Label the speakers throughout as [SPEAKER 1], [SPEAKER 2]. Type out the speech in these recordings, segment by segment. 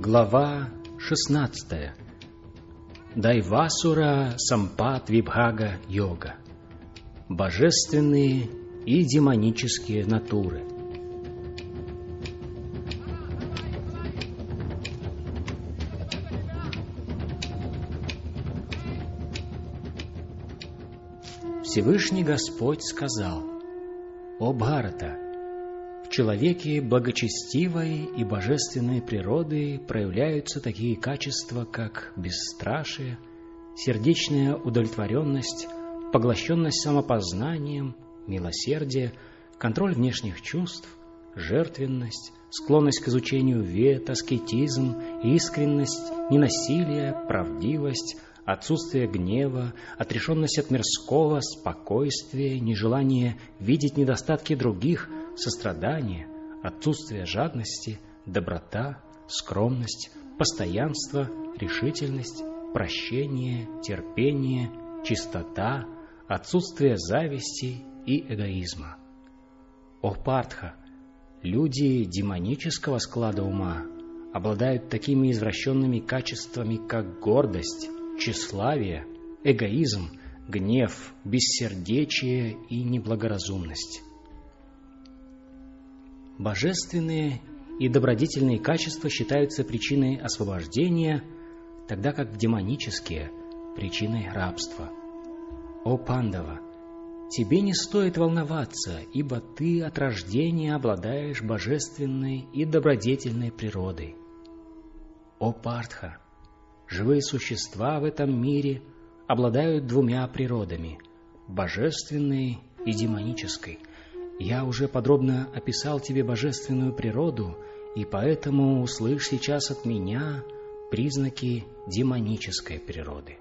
[SPEAKER 1] Глава 16. Дайвасура Сампат Вибхага Йога. Божественные и демонические натуры. Всевышний Господь сказал: «О Бхарата, в человеке благочестивой и божественной природы проявляются такие качества, как бесстрашие, сердечная удовлетворенность, поглощенность самопознанием, милосердие, контроль внешних чувств, жертвенность, склонность к изучению вед, аскетизм, искренность, ненасилие, правдивость, отсутствие гнева, отрешенность от мирского, спокойствие, нежелание видеть недостатки других, сострадание, отсутствие жадности, доброта, скромность, постоянство, решительность, прощение, терпение, чистота, отсутствие зависти и эгоизма. О Партха, люди демонического склада ума обладают такими извращенными качествами, как гордость, тщеславие, эгоизм, гнев, бессердечие и неблагоразумность. Божественные и добродетельные качества считаются причиной освобождения, тогда как демонические – причиной рабства. О Пандава, тебе не стоит волноваться, ибо ты от рождения обладаешь божественной и добродетельной природой. О Партха, живые существа в этом мире обладают двумя природами – божественной и демонической. Я уже подробно описал тебе божественную природу, и поэтому услышь сейчас от меня признаки демонической природы.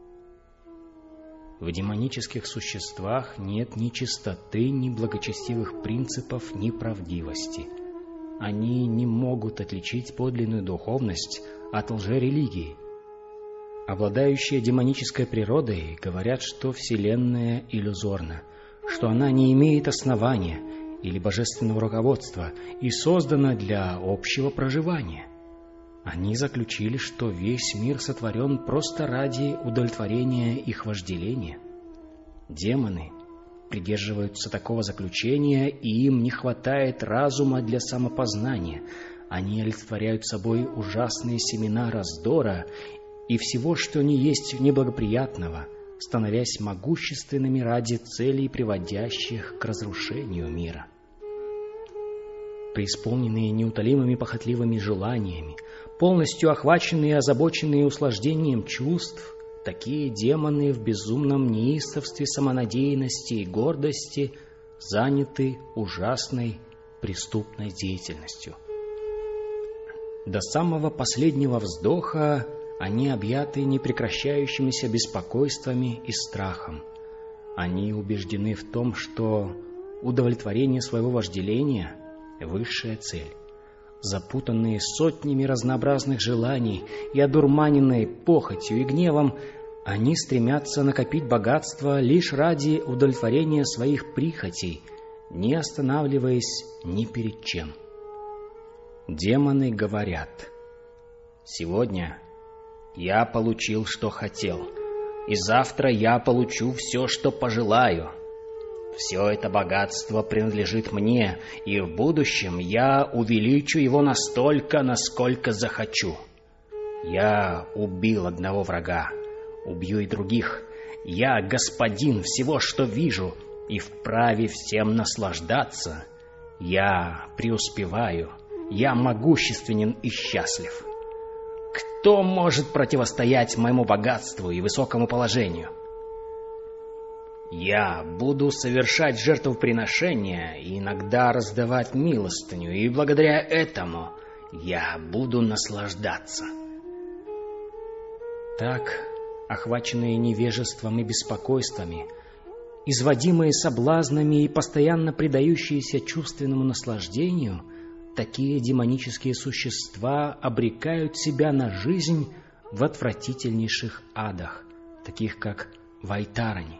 [SPEAKER 1] В демонических существах нет ни чистоты, ни благочестивых принципов, ни правдивости. Они не могут отличить подлинную духовность от лжерелигии. Обладающие демонической природой говорят, что Вселенная иллюзорна, что она не имеет основания или божественного руководства и создана для общего проживания. Они заключили, что весь мир сотворен просто ради удовлетворения их вожделения. Демоны придерживаются такого заключения, и им не хватает разума для самопознания. Они олицетворяют собой ужасные семена раздора и всего, что не есть неблагоприятного, становясь могущественными ради целей, приводящих к разрушению мира. Преисполненные неутолимыми похотливыми желаниями, полностью охваченные и озабоченные услаждением чувств, такие демоны в безумном неистовстве самонадеянности и гордости заняты ужасной преступной деятельностью. До самого последнего вздоха они объяты непрекращающимися беспокойствами и страхом. Они убеждены в том, что удовлетворение своего вожделения – высшая цель. Запутанные сотнями разнообразных желаний и одурманенные похотью и гневом, они стремятся накопить богатство лишь ради удовлетворения своих прихотей, не останавливаясь ни перед чем. Демоны говорят: «Сегодня я получил, что хотел, и завтра я получу все, что пожелаю. Все это богатство принадлежит мне, и в будущем я увеличу его настолько, насколько захочу. Я убил одного врага, убью и других. Я господин всего, что вижу, и вправе всем наслаждаться. Я преуспеваю, я могущественен и счастлив. Кто может противостоять моему богатству и высокому положению? Я буду совершать жертвоприношения и иногда раздавать милостыню, и благодаря этому я буду наслаждаться». Так, охваченные невежеством и беспокойствами, изводимые соблазнами и постоянно предающиеся чувственному наслаждению, такие демонические существа обрекают себя на жизнь в отвратительнейших адах, таких как Вайтарани.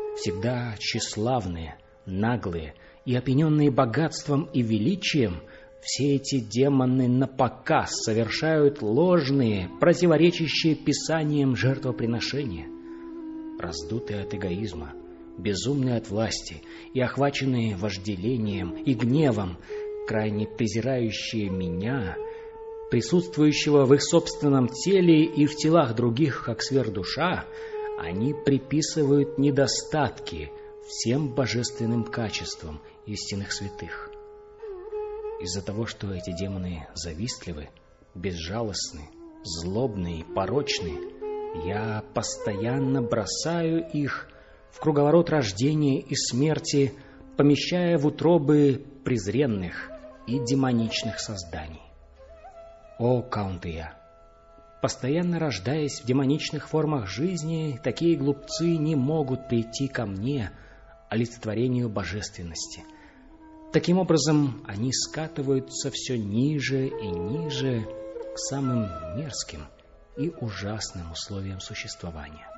[SPEAKER 1] Всегда тщеславные, наглые и опьяненные богатством и величием, Все эти демоны напоказ совершают ложные, противоречащие Писаниям жертвоприношения. Раздутые от эгоизма, безумные от власти и охваченные вожделением и гневом, крайне презирающие меня, присутствующего в их собственном теле и в телах других, как сверхдуша, они приписывают недостатки всем божественным качествам истинных святых. Из-за того, что эти демоны завистливы, безжалостны, злобны и порочны, я постоянно бросаю их в круговорот рождения и смерти, помещая в утробы презренных и демоничных созданий. О, Каунтия! Постоянно рождаясь в демоничных формах жизни, такие глупцы не могут прийти ко мне, олицетворению божественности. Таким образом, они скатываются все ниже и ниже к самым мерзким и ужасным условиям существования.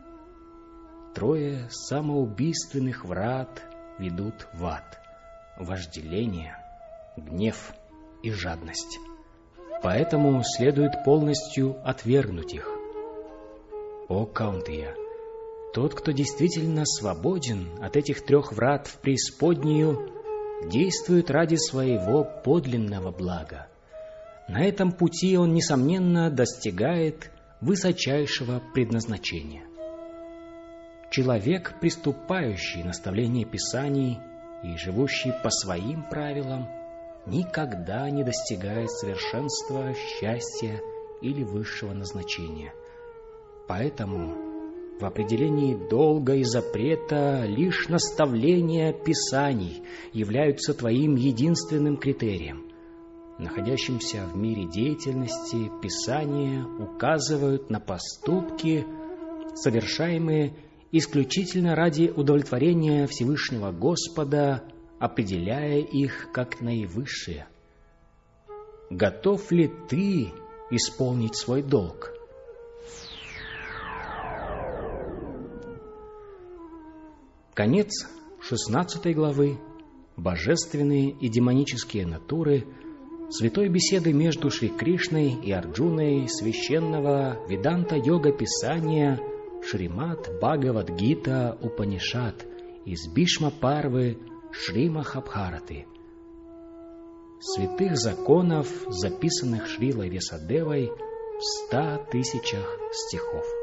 [SPEAKER 1] 3 самоубийственных врат ведут в ад: вожделение, гнев и жадность. Поэтому следует полностью отвергнуть их. О, Каунтия! Тот, кто действительно свободен от этих 3 врат в преисподнюю, действует ради своего подлинного блага. На этом пути он, несомненно, достигает высочайшего предназначения. Человек, приступающий наставление Писаний и живущий по своим правилам, никогда не достигает совершенства, счастья или высшего назначения. Поэтому в определении долга и запрета лишь наставления Писаний являются твоим единственным критерием. Находящимся в мире деятельности Писания указывают на поступки, совершаемые исключительно ради удовлетворения Всевышнего Господа, определяя их как наивысшие. Готов ли ты исполнить свой долг? Конец 16 главы. Божественные и демонические натуры святой беседы между Шри Кришной и Арджуной священного Веданта-йога Писания Шримад Бхагавад-гита Упанишад из Бишма-парвы Шри Махабхараты. Святых законов, записанных Шрилой Весадевой в 100 000 стихов.